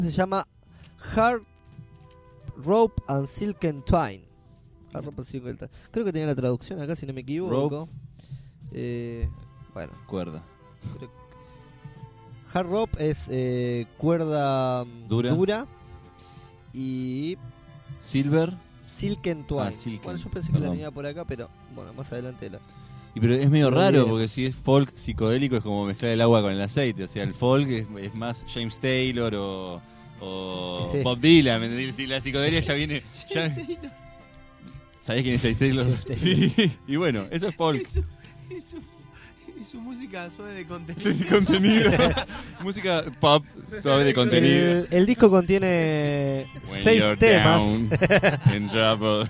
Se llama Hard Rope and Silken Twine. Hard Rope and Silken Twine. Creo que tenía la traducción acá, si no me equivoco. Bueno. Cuerda. Hard Rope es cuerda dura. Y Silver. Silken Twine. Silken. Bueno, yo pensé que la tenía por acá, pero bueno, más adelante la... Pero es medio raro porque si es folk psicodélico es como mezclar el agua con el aceite. O sea, el folk es más James Taylor o sí. Bob Dylan. Si la psicodelia ya viene... ¿Sabés quién es James Taylor? Sí. Y bueno, eso es folk. Y su música suave de contenido. Música pop suave de contenido. El disco contiene 6 temas. In trouble.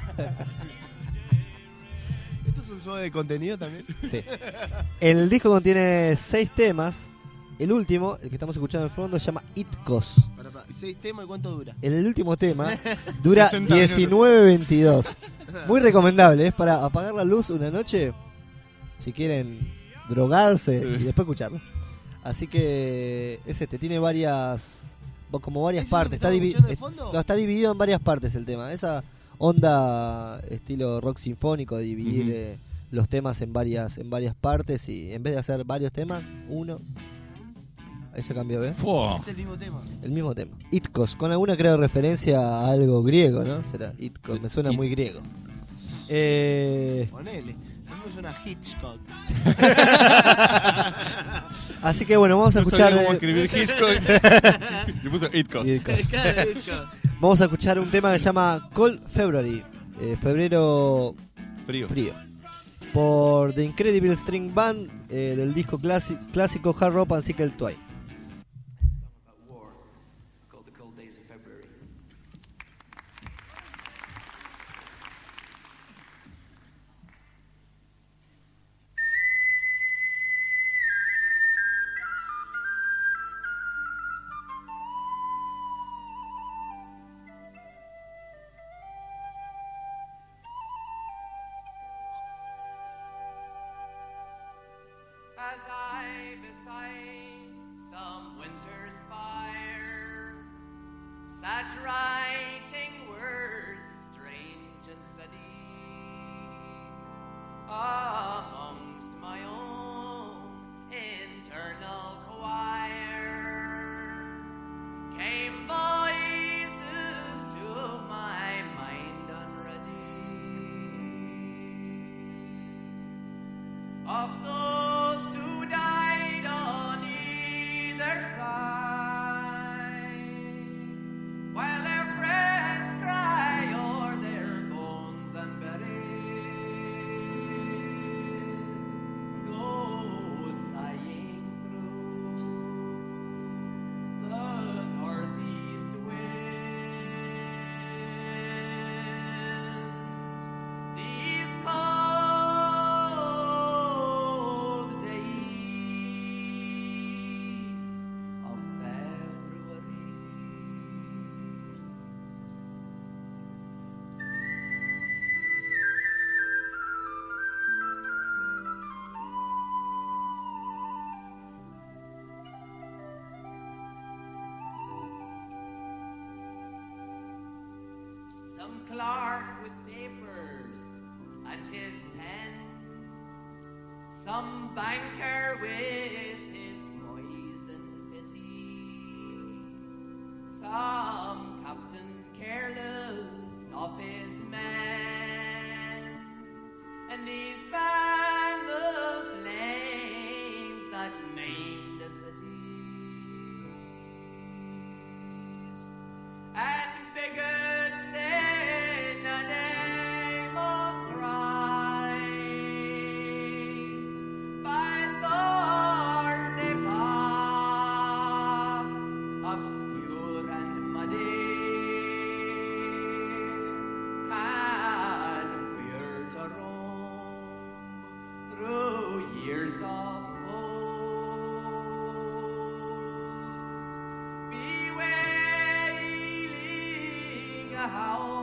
¿Estos son suave de contenido también? Sí. El disco contiene 6 temas. El último, el que estamos escuchando en fondo, se llama Itkos. 6 temas, ¿y cuánto dura? El último tema dura 19:22. Muy recomendable, es para apagar la luz una noche, si quieren drogarse y después escucharlo. Así que es tiene varias partes. Está dividido en varias partes el tema. Esa onda estilo rock sinfónico de dividir los temas en varias partes y en vez de hacer varios temas, uno. Ahí se cambió, ¿ves? Es el mismo tema. El mismo tema. Itkos, con alguna creo referencia a algo griego, ¿no? Será Itkos, me suena muy griego. Ponele. A mí me suena Hitchcock. Así que bueno, vamos a escuchar. ¿Cómo escribir Hitchcock? Le puso Itkos. Vamos a escuchar un tema que se llama Cold February. Febrero frío. Por The Incredible String Band del disco clásico Hard Rope and Silken Twine. As I beside some winter's fire sat writing words strange and steady amongst my own internal choir, came voices to my mind unready of those who died on either side, while their friends cry o'er their bones unburied. Go sighing through the northeast wind. These some clerk with papers and his pen, some banker with his poison pity, some captain careless of his men, and these fan the flames that maim the cities, and bigots in the name of Christ by thorny paths obscure and muddy can fear to roam through years of cold, bewailing how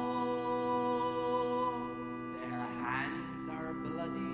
their hands are bloody.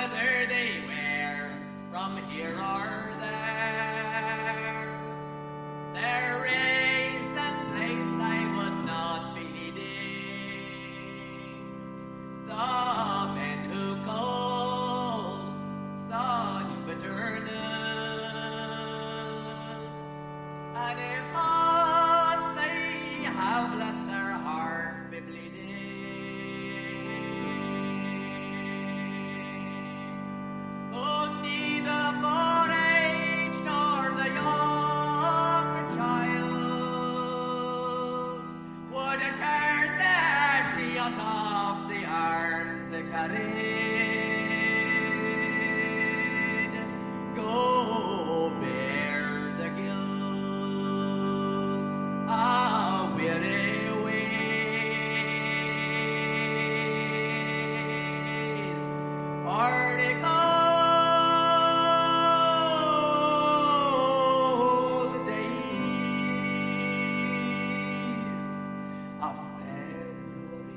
whether they were from here or there. There is a place I would not be needing. The men who caused such bitterness, and if once they have let their hearts be bleeding, oh, neither for age nor the younger child would turn their shield off the arms they carried. Go bear the guilt of weary ways, for the cold days of February.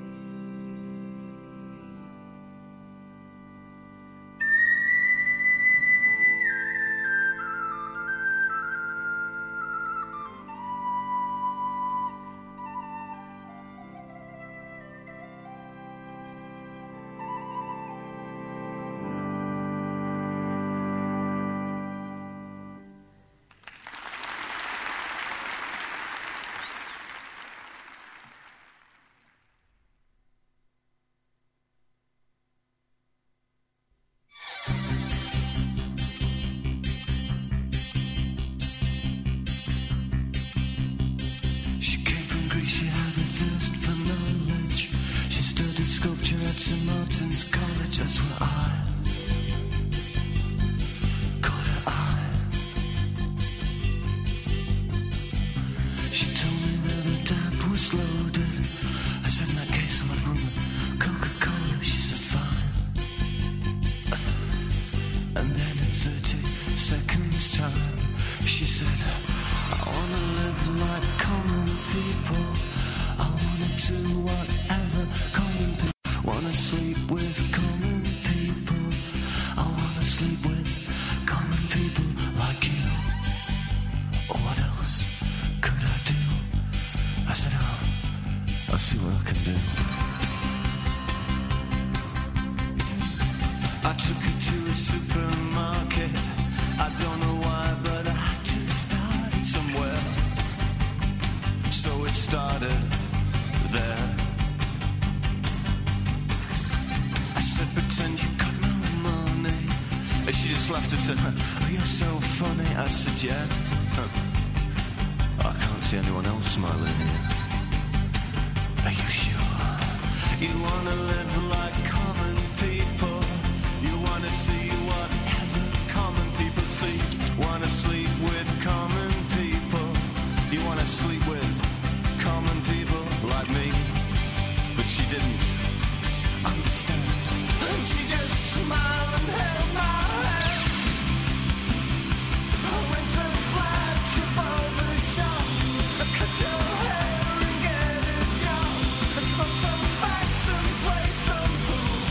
She came from Greece, she had a thirst for knowledge. She studied sculpture at St. Martin's College. That's where I caught her eye. She told me that the tap was loaded. I said, in that case I'll have room with Coca-Cola. She said, fine. And then in 30 seconds time, she said, I wanna live like common people. I wanna do whatever common people. Wanna sleep with common people. I wanna sleep with common people like you. What else could I do? I said, I'll see what I can do. I took her to a supermarket. I don't know why, but I just started somewhere. So it started there. I said, pretend you got no money. And she just laughed and said, oh, you're so funny. I said, yeah. I can't see anyone else smiling here. Are you sure? You wanna live like common people. You wanna see whatever common people see. Wanna sleep with common people. You wanna sleep with common people like me. But she didn't understand. And she just smiled and held my hand. I went to flagship over the shop. I cut your hair and get a job. I smoked some facts and play some pool.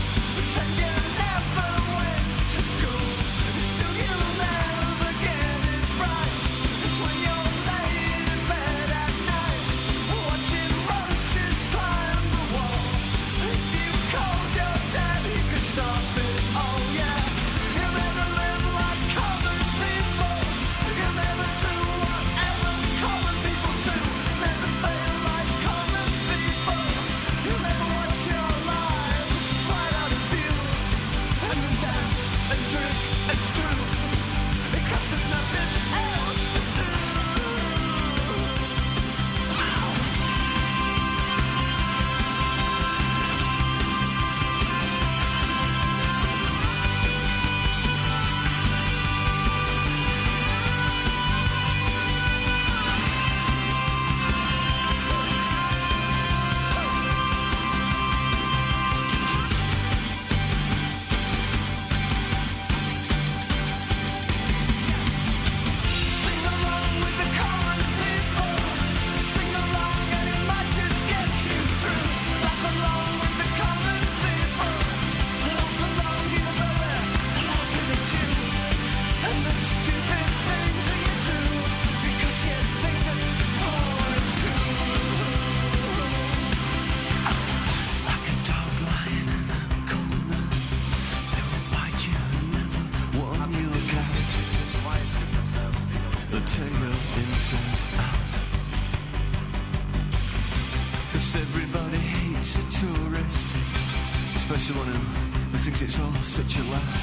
special one who thinks it's all such a laugh.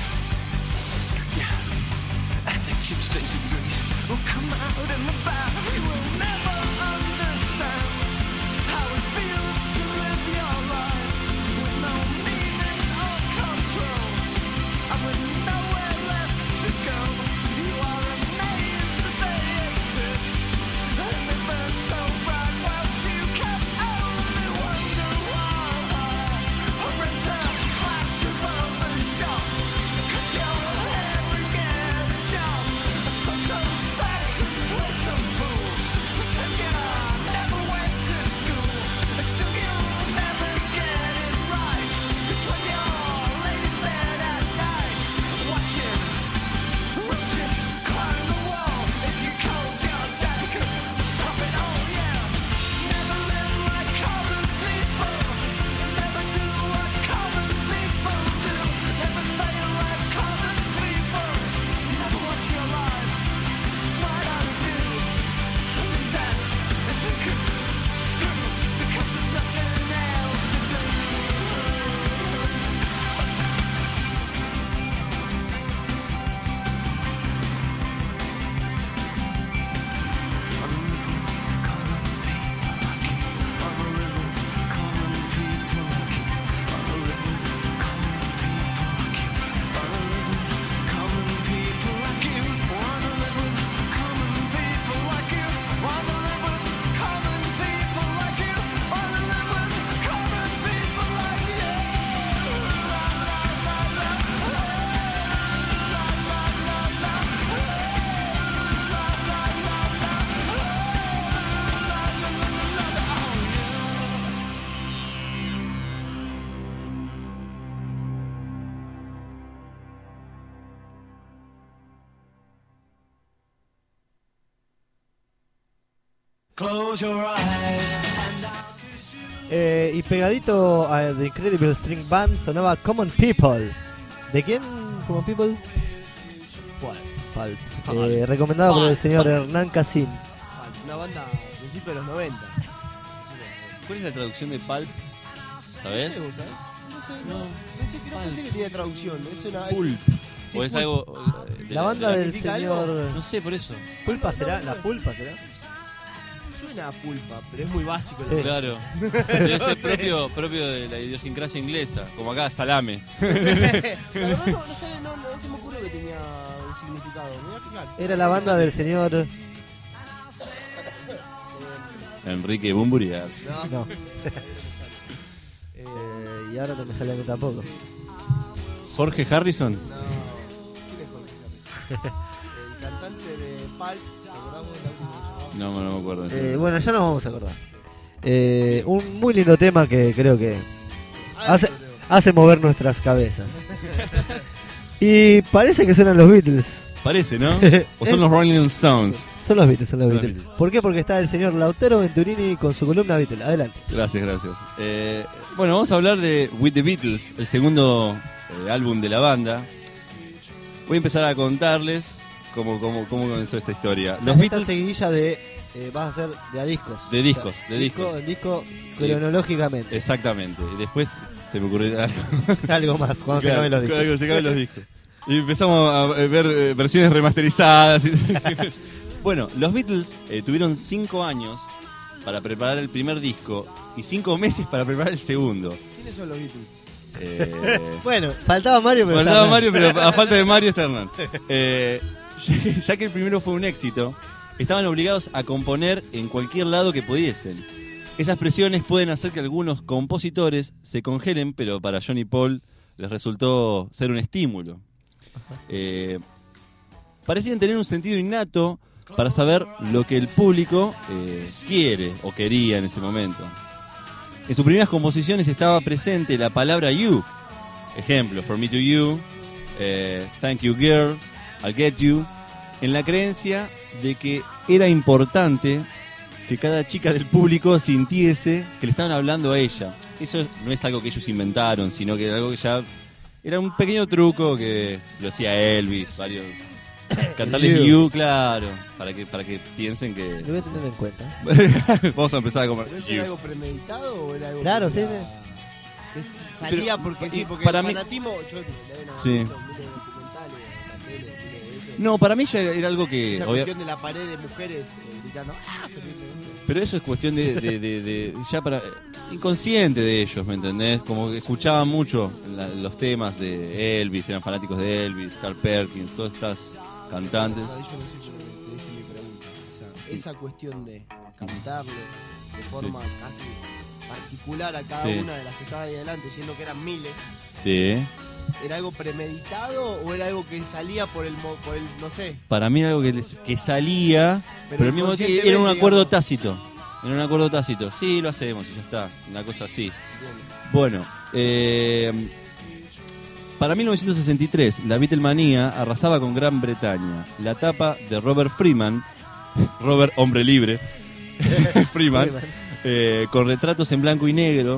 Yeah, and the chip stains of grease will come out in the bath. You will never understand how it feels to live your life with no meaning or control, and with nowhere left to go. You are amazed that they exist, and they burn so bright whilst you can only wonder why. Or rent a flat above the shop, cut your hair and get a job, smoke some fags and play some pool, pretend you never went to school, and still you'll never get it right. 'Cause when you're laying in bed at night, watching roaches climb the wall, if you called your daddy could stop it all, yeah. Never live like common people, never do what common people do, never fail like common people, never watch your life slide out of you, and then dance and drink and scream, because there's nothing else to do. Close your eyes. Y pegadito a The Incredible String Band sonaba Common People. ¿De quién? Common People. Pulp. Recomendado por el señor Hernán Casín. Una banda a principios de los 90. ¿Cuál es la traducción de Pulp? ¿Sabes? No sé, ¿vos sabés? No sé, pensé que tenía traducción. Es una... Pulp. Sí, ¿O es Pulp. algo La banda del ¿significa algo? señor... No sé, por eso. ¿Pulpa será? ¿La pulpa será? Suena a pulpa, pero es muy básico. Sí. Claro. Debe ser propio de la idiosincrasia inglesa. Como acá, salame. La verdad no sé, no se me ocurre que tenía un significado. Me voy a fijar. Era la banda del señor... Enrique Bumburiar. No. Y ahora no me sale a mí tampoco. Jorge Harrison. No. ¿Quién es Jorge Harrison? El cantante de Pulp, ¿te acordás de la última? No me acuerdo. Bueno, ya nos vamos a acordar. Un muy lindo tema que creo que hace mover nuestras cabezas. Y parece que suenan los Beatles. Parece, ¿no? ¿O son los Rolling Stones? Son los Beatles, son los Son los Beatles. Beatles. ¿Por qué? Porque está el señor Lautaro Venturini con su columna Beatles. Adelante. Gracias. Bueno, vamos a hablar de With the Beatles, el segundo álbum de la banda. Voy a empezar a contarles cómo comenzó esta historia. O sea, Los esta Beatles seguidilla de... vas a hacer de a discos. de discos, O sea, de discos. El disco cronológicamente. Exactamente. Y después se me ocurrió algo. Algo más, cuando se acaben los discos. Cuando se acaben los discos. Y empezamos a ver versiones remasterizadas. Bueno, los Beatles tuvieron 5 años para preparar el primer disco y 5 meses para preparar el segundo. ¿Quiénes son los Beatles? Bueno, faltaba Mario, pero Faltaba está Mario, pero a falta de Mario está Hernán. Ya que el primero fue un éxito, estaban obligados a componer en cualquier lado que pudiesen. Esas presiones pueden hacer que algunos compositores se congelen, pero para John y Paul les resultó ser un estímulo. Parecían tener un sentido innato para saber lo que el público quiere o quería en ese momento. En sus primeras composiciones estaba presente la palabra you. Ejemplo, For Me to You, Thank You Girl, I'll Get You, en la creencia de que era importante que cada chica del público sintiese que le estaban hablando a ella. Eso no es algo que ellos inventaron, sino que era algo que ya era un pequeño truco que lo hacía Elvis, varios cantarles You, claro, para que piensen que Lo voy a tener en cuenta. vamos a empezar a comer ¿Pero eso You. era algo premeditado o era algo Claro, que sí, era- sí. salía porque sí, porque para el mí- fanatismo, yo Sí. miles de documentales, la tele, miles de eso. No, para mí ya era algo que... Esa obvia- cuestión de la pared de mujeres gritando, ¡ah! Pero eso es cuestión de ya para inconsciente de ellos, ¿me entendés? Como que escuchaban mucho los temas de Elvis, eran fanáticos de Elvis, Carl Perkins, todas estas cantantes. No, yo no sé, pero te dije mi pregunta. O sea, esa cuestión de cantarlo de forma casi particular a cada Sí. una de las que estaba ahí adelante, siendo que eran miles, Sí. ¿era algo premeditado o era algo que salía por el no sé? Para mí era algo que salía, pero al mismo tiempo era un acuerdo tácito. Era un acuerdo tácito. Sí, lo hacemos y ya está. Una cosa así. Bueno, para 1963, la Beatlemanía arrasaba con Gran Bretaña. La tapa de Robert Freeman, Robert Hombre Libre, Freeman, con retratos en blanco y negro,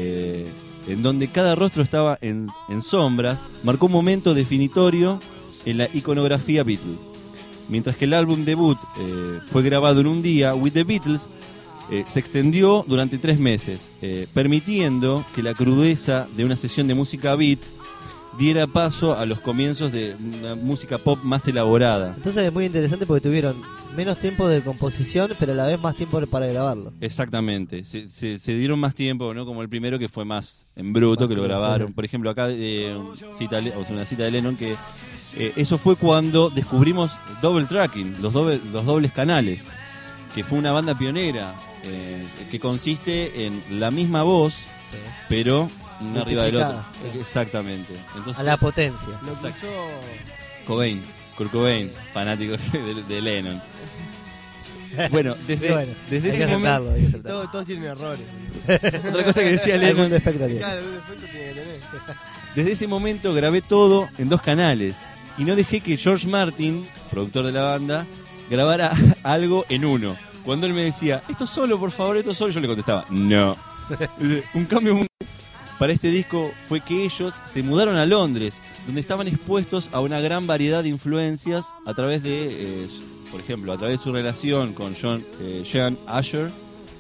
en donde cada rostro estaba en sombras, marcó un momento definitorio en la iconografía Beatle. Mientras que el álbum debut fue grabado en un día, With the Beatles se extendió durante 3 meses, permitiendo que la crudeza de una sesión de música beat diera paso a los comienzos de una música pop más elaborada. Entonces es muy interesante porque tuvieron menos tiempo de composición, pero a la vez más tiempo para grabarlo. Exactamente, se dieron más tiempo, ¿no? Como el primero que fue más en bruto, Más que lo crudo, grabaron. sí. Por ejemplo, acá una cita de Lennon que eso fue cuando descubrimos double tracking, los dobles canales, que fue una banda pionera, que consiste en la misma voz, pero una arriba del otro. Multiplicada. Exactamente. Entonces, A la potencia. Lo que Exacto. hizo Kurt Cobain, fanático de Lennon. Bueno, desde Bueno, ese hay que momento, aceptarlo, hay que aceptarlo. todos tienen errores. otra cosa que decía Algún Lennon, defecto tiene. Claro, un efecto tiene que tener. desde ese momento grabé todo en 2 canales y no dejé que George Martin, productor de la banda, grabara algo en uno. Cuando él me decía, esto solo, por favor, esto solo, yo le contestaba, no. Un cambio para este disco fue que ellos se mudaron a Londres, donde estaban expuestos a una gran variedad de influencias a través de, por ejemplo, a través de su relación con Jean Asher,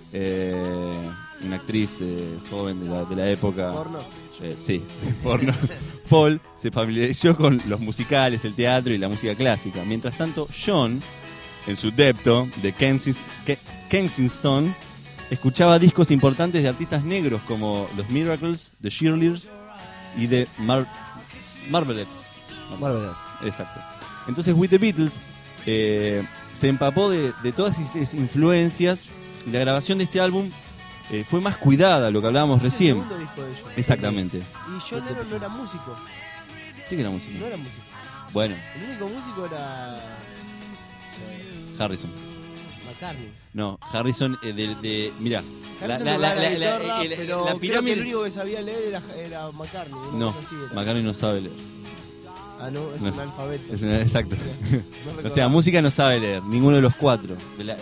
una actriz joven de la época. Porno. Sí, porno. Paul se familiarizó con los musicales, el teatro y la música clásica. Mientras tanto, John, en su depto de Kensington, escuchaba discos importantes de artistas negros como los Miracles, The Cheerleaders y The Marvelettes. Marvelous. Exacto. Entonces, With the Beatles se empapó de todas esas influencias y la grabación de este álbum fue más cuidada, lo que hablábamos Es el recién. segundo disco de ellos. Exactamente. Y John Lennon no era músico. Sí que era música. No era músico. Bueno, El único músico era Harrison. McCartney. No, Harrison mira, Harrison la tocaba la guitarra, pero la creo que el pirámide. único que sabía leer era McCartney. No, cosa así era. McCartney no sabe leer. Ah, no, es no. un alfabeto. Exacto. No O recordaba. sea, música no sabe leer, ninguno de los 4.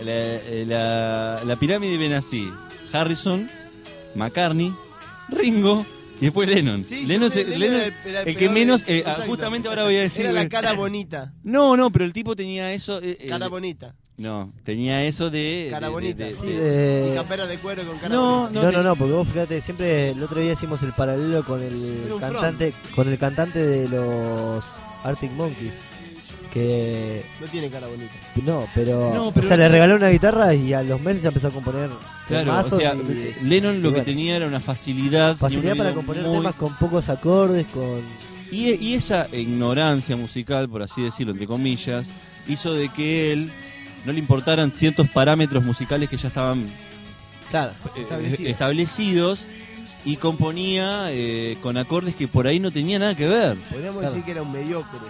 La pirámide viene así: Harrison, McCartney, Ringo y después Lennon. Sí, yo Lennon, sé, Lennon, era el que peor, menos, exacto. justamente ahora voy a decir. Era la cara bonita. No, pero el tipo tenía eso. Cara bonita. No, tenía eso de. Cara de- bonita. de- Sí, de- Y campera de cuero con cara No, bonita. No, porque vos fíjate, siempre el otro día hicimos el paralelo con el un cantante de los Arctic Monkeys, que No tiene cara bonita. pero No, pero- o sea, le regaló una guitarra y a los meses ya empezó a componer Claro, temazos o sea, y- Lennon lo y que bueno. tenía era una facilidad. y facilidad un para oído componer muy- temas con pocos acordes, con Y esa ignorancia musical, por así decirlo, entre comillas, hizo de que él no le importaran ciertos parámetros musicales que ya estaban claro, establecidos y componía con acordes que por ahí no tenían nada que ver. Podríamos Claro. decir que era un mediocre.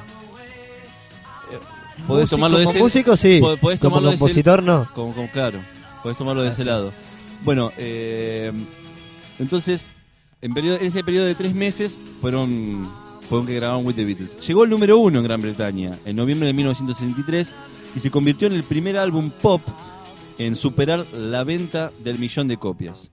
Podés tomarlo de como ese músico sí, podés como tomarlo de ese- compositor no. claro, podés tomarlo de ese lado. Bueno, entonces, en ese periodo de 3 meses fueron que grabaron With the Beatles. Llegó el número 1 en Gran Bretaña en noviembre de 1963 y se convirtió en el primer álbum pop en superar la venta del 1.000.000 de copias.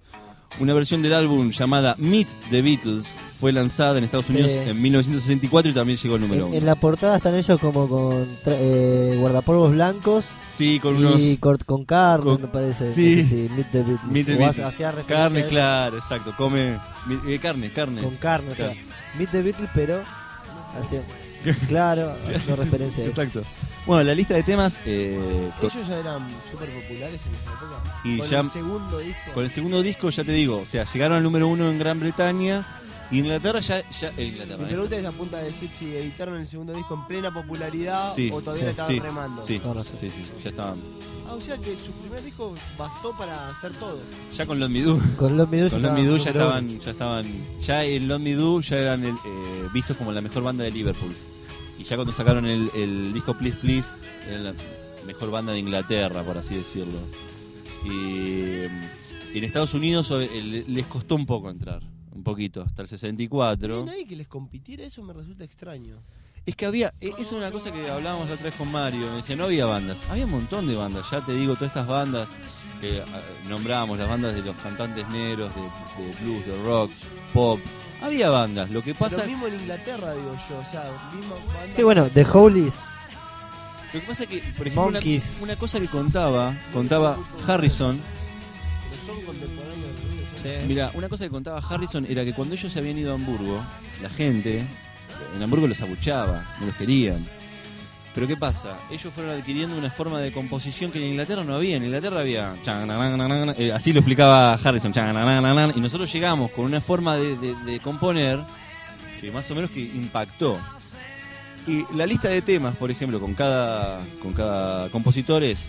Una versión del álbum llamada Meet the Beatles fue lanzada en Estados Unidos en 1964 y también llegó al número 1. En la portada están ellos como con guardapolvos blancos. Sí, con unos... Y con carne, me parece. Sí. Meet the Beatles. Meet the O Beatles. hacía referencia Carne, a eso. claro, exacto. Come carne. Con carne, o sea, Claro. Meet the Beatles, pero hacía, claro, haciendo referencia a eso. Exacto. Bueno, la lista de temas... Ellos ya eran súper populares en esa época. Y Con ya- el segundo disco. Con el segundo disco, ya te digo, o sea, llegaron al número 1 en Gran Bretaña. Y Inglaterra Inglaterra, Mi pregunta es a punto de decir si editaron el segundo disco en plena popularidad Sí, o todavía le estaban sí, remando. Sí, No, no sé. sí, ya estaban. Ah, o sea que su primer disco bastó para hacer todo. Ya con Love Me Do. Con Love Me Do Con Love Me Do ya estaban. Ya en Love Me Do ya eran vistos como la mejor banda de Liverpool. Y ya cuando sacaron el disco Please Please, eran la mejor banda de Inglaterra, por así decirlo. Y en Estados Unidos les costó un poco entrar. Un poquito, hasta el 64. ¿No hay nadie que les compitiera? Eso me resulta extraño. Es que había, eso es una cosa que hablábamos la otra vez con Mario, me decía, no había bandas, había un montón de bandas, ya te digo, todas estas bandas que nombrábamos, las bandas de los cantantes negros, de blues, de rock, pop, había bandas, lo que pasa... Lo mismo en Inglaterra, digo yo, o sea, misma banda. Sí, bueno, The Holies. Lo que pasa es que, por ejemplo, Monkeys. una cosa que contaba Harrison, Pero son contemporáneos. mira, una cosa que contaba Harrison era que cuando ellos se habían ido a Hamburgo, la gente en Hamburgo los abuchaba, no los querían. Pero ¿qué pasa? Ellos fueron adquiriendo una forma de composición que en Inglaterra no había. En Inglaterra había... así lo explicaba Harrison. Y nosotros llegamos con una forma de componer que más o menos que impactó. Y la lista de temas, por ejemplo, con cada compositor es...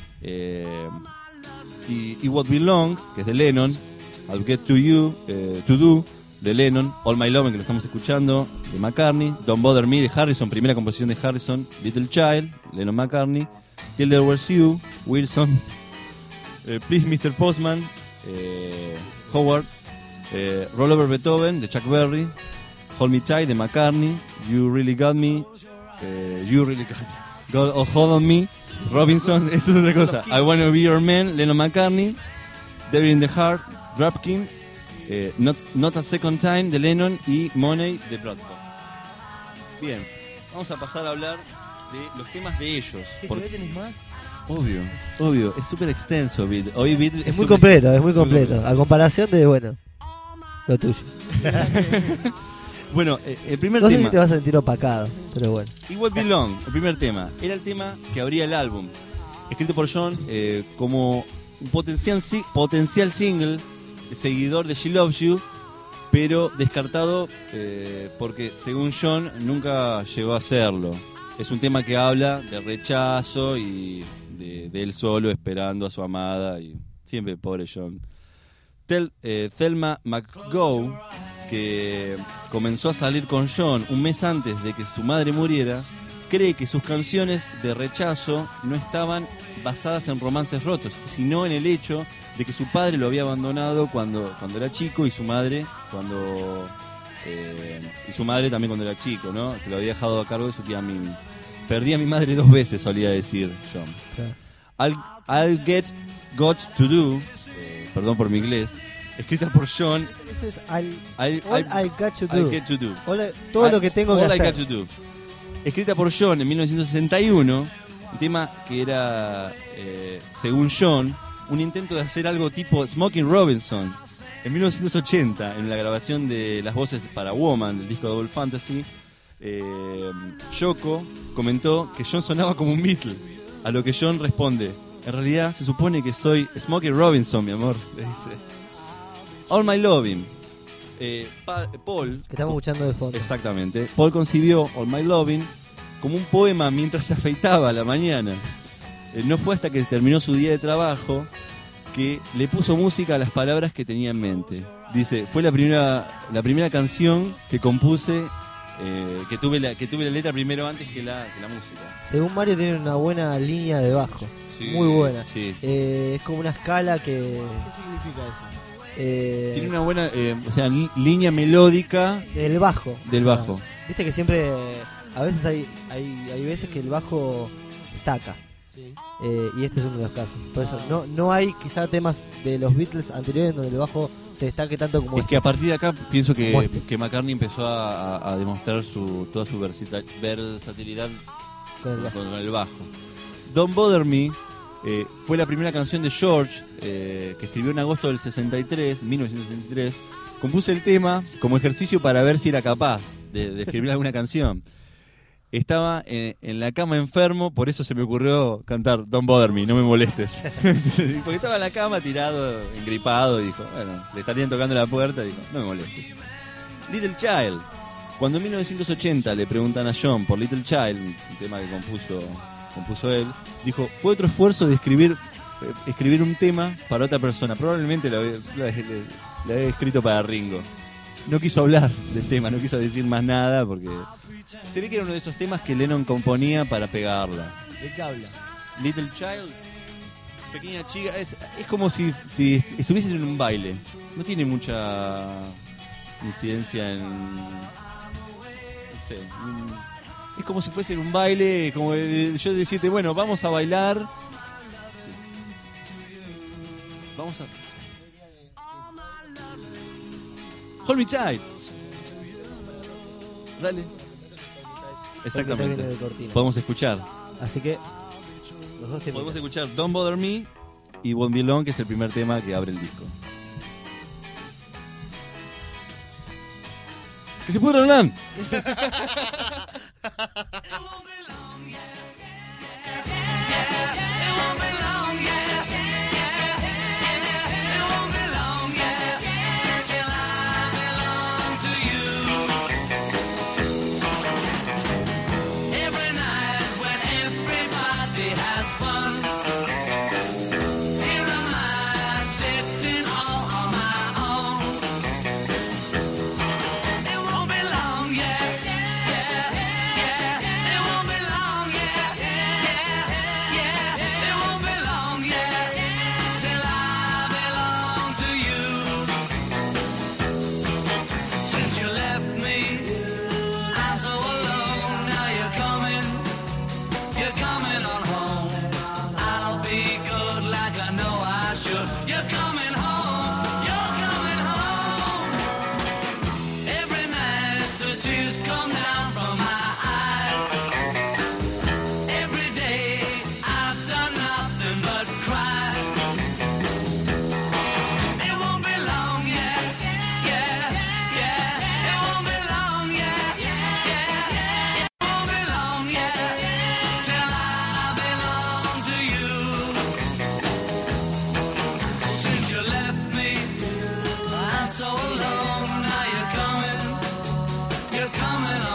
y What Belong, que es de Lennon. I'll Get To You, To Do, de Lennon. All My Love, que lo estamos escuchando, de McCartney. Don't Bother Me, de Harrison, primera composición de Harrison. Little Child, Lennon McCartney. Till There Was You, Wilson. Please Mr. Postman, Howard. Roll Over Beethoven, de Chuck Berry. Hold Me Tight, de McCartney. You Really Got Me, You Really Got Hold On Me, Robinson. Eso es otra cosa. I Wanna Be Your Man, Lennon McCartney. Devil in the Heart, Dropkin. Not a Second Time, de Lennon. Y Money, de Bradford. Bien, vamos a pasar a hablar de los temas de ellos. ¿Qué Porque- tenés más? Obvio, es súper extenso. Hoy Beatles Es muy súper- completo, es muy completo. A comparación de, bueno, lo tuyo. Bueno, el primer No sé tema. si te vas a sentir opacado, pero bueno. Y What Belong, el primer tema, era el tema que abría el álbum, escrito por John como un potencial single, seguidor de She Loves You, pero descartado porque según John nunca llegó a hacerlo. Es un tema que habla de rechazo y de él solo esperando a su amada y siempre pobre John. Thelma McGowan, que comenzó a salir con John un mes antes de que su madre muriera, cree que sus canciones de rechazo no estaban basadas en romances rotos, sino en el hecho de que su padre lo había abandonado cuando era chico y su madre también cuando era chico, ¿no? Que lo había dejado a cargo de su tía Mimi. Perdí a mi madre 2 veces, solía decir John. I'll Got To Do, perdón por mi inglés, escrita por John. Ese es All I Got To Do. Get To Do. Todo lo que tengo que All I hacer. Got To Do. Escrita por John en 1961, un tema que era, según John, un intento de hacer algo tipo Smokey Robinson. En 1980, en la grabación de las voces para Woman, del disco Double Fantasy, Yoko comentó que John sonaba como un Beatle, a lo que John responde: en realidad se supone que soy Smokey Robinson, mi amor, le dice. All My Lovin', Paul, Que estamos escuchando de fondo. exactamente, Paul concibió All My Lovin' como un poema mientras se afeitaba a la mañana. No fue hasta que terminó su día de trabajo que le puso música a las palabras que tenía en mente. Dice, fue la primera canción que compuse, que tuve la letra primero antes que la música. Según Mario tiene una buena línea de bajo. Sí, Muy buena. sí. Es como una escala que... ¿Qué significa eso? Tiene una buena, línea melódica Del bajo. del O sea, bajo. Viste que siempre... A veces hay veces que el bajo destaca. Sí. Y este es uno de los casos. Por eso no hay quizá temas de los Beatles anteriores donde el bajo se destaque tanto como Es que a partir de acá pienso Como que McCartney empezó a demostrar toda su versatilidad con el bajo. con el bajo. Don't Bother Me fue la primera canción de George que escribió en agosto del 1963. Compuse el tema como ejercicio para ver si era capaz de escribir alguna canción. Estaba en la cama enfermo, por eso se me ocurrió cantar Don't Bother Me, no me molestes. Porque estaba en la cama tirado, engripado, y dijo, bueno, le estarían tocando la puerta, y dijo, no me molestes. Little Child. Cuando en 1980 le preguntan a John por Little Child, un tema que compuso él, dijo, fue otro esfuerzo de escribir un tema para otra persona. Probablemente lo había escrito para Ringo. No quiso hablar del tema, no quiso decir más nada porque se ve que era uno de esos temas que Lennon componía para pegarla. ¿De qué habla? Little Child, pequeña chica, es como si estuvieses en un baile. No tiene mucha incidencia en... No sé. Es como si fuese en un baile, como yo decirte, bueno, vamos a bailar. Sí. Vamos a... Hold Me Tight. Dale. Exactamente. Viene de cortina. Podemos escuchar. Así que los dos Podemos temas. escuchar Don't Bother Me y Won't Be Long, que es el primer tema que abre el disco. ¡Que se pudra, Hernán! So alone, now you're coming